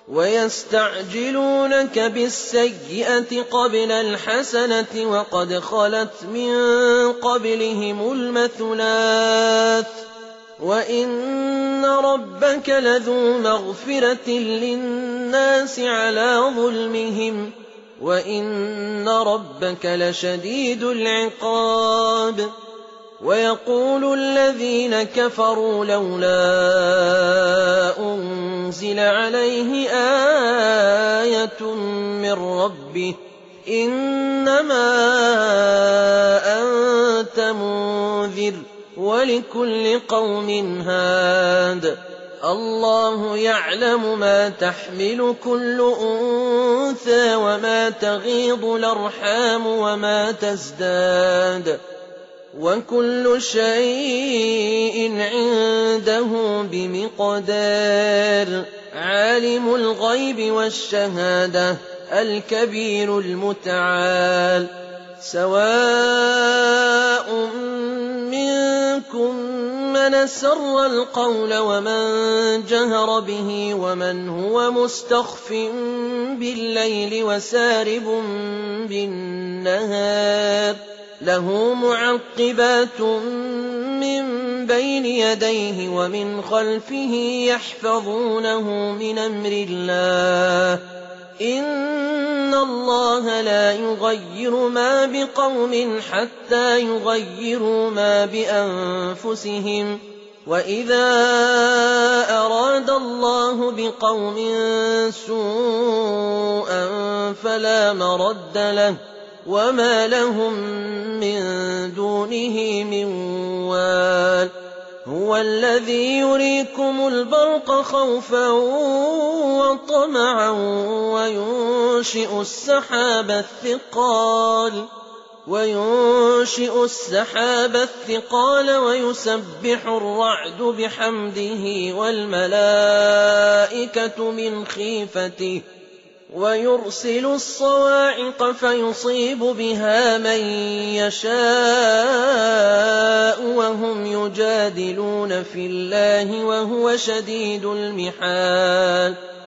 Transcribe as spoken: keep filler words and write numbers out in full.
ويستعجلونك بالسيئة قبل الحسنة وقد خلت من قبلهم المثلات وإن ربك لذو مغفرة للناس على ظلمهم وإن ربك لشديد العقاب. ويقول الذين كفروا لولا أنزل عليه آية من ربه إنما أنت منذر ولكل قوم هاد الله يعلم ما تحمل كل أنثى وما تغيض الأرحام وما تزداد وكل شيء عنده بمقدار. عالم الغيب والشهادة الكبير المتعال. سواء منكم من أسر القول ومن جهر به ومن هو مستخف بالليل وسارب بالنهار له معقبات من بين يديه ومن خلفه يحفظونه من أمر الله إن الله لا يغير ما بقوم حتى يغيروا ما بأنفسهم وإذا أراد الله بقوم سوءا فلا مرد له وما لهم من دونه من وال. هو الذي يريكم البرق خوفا وطمعا وينشئ السحاب الثقال وينشئ السحاب الثقال ويسبح الرعد بحمده والملائكة من خيفته ويرسل الصواعق فيصيب بها من يشاء وهم يجادلون في الله وهو شديد المحال.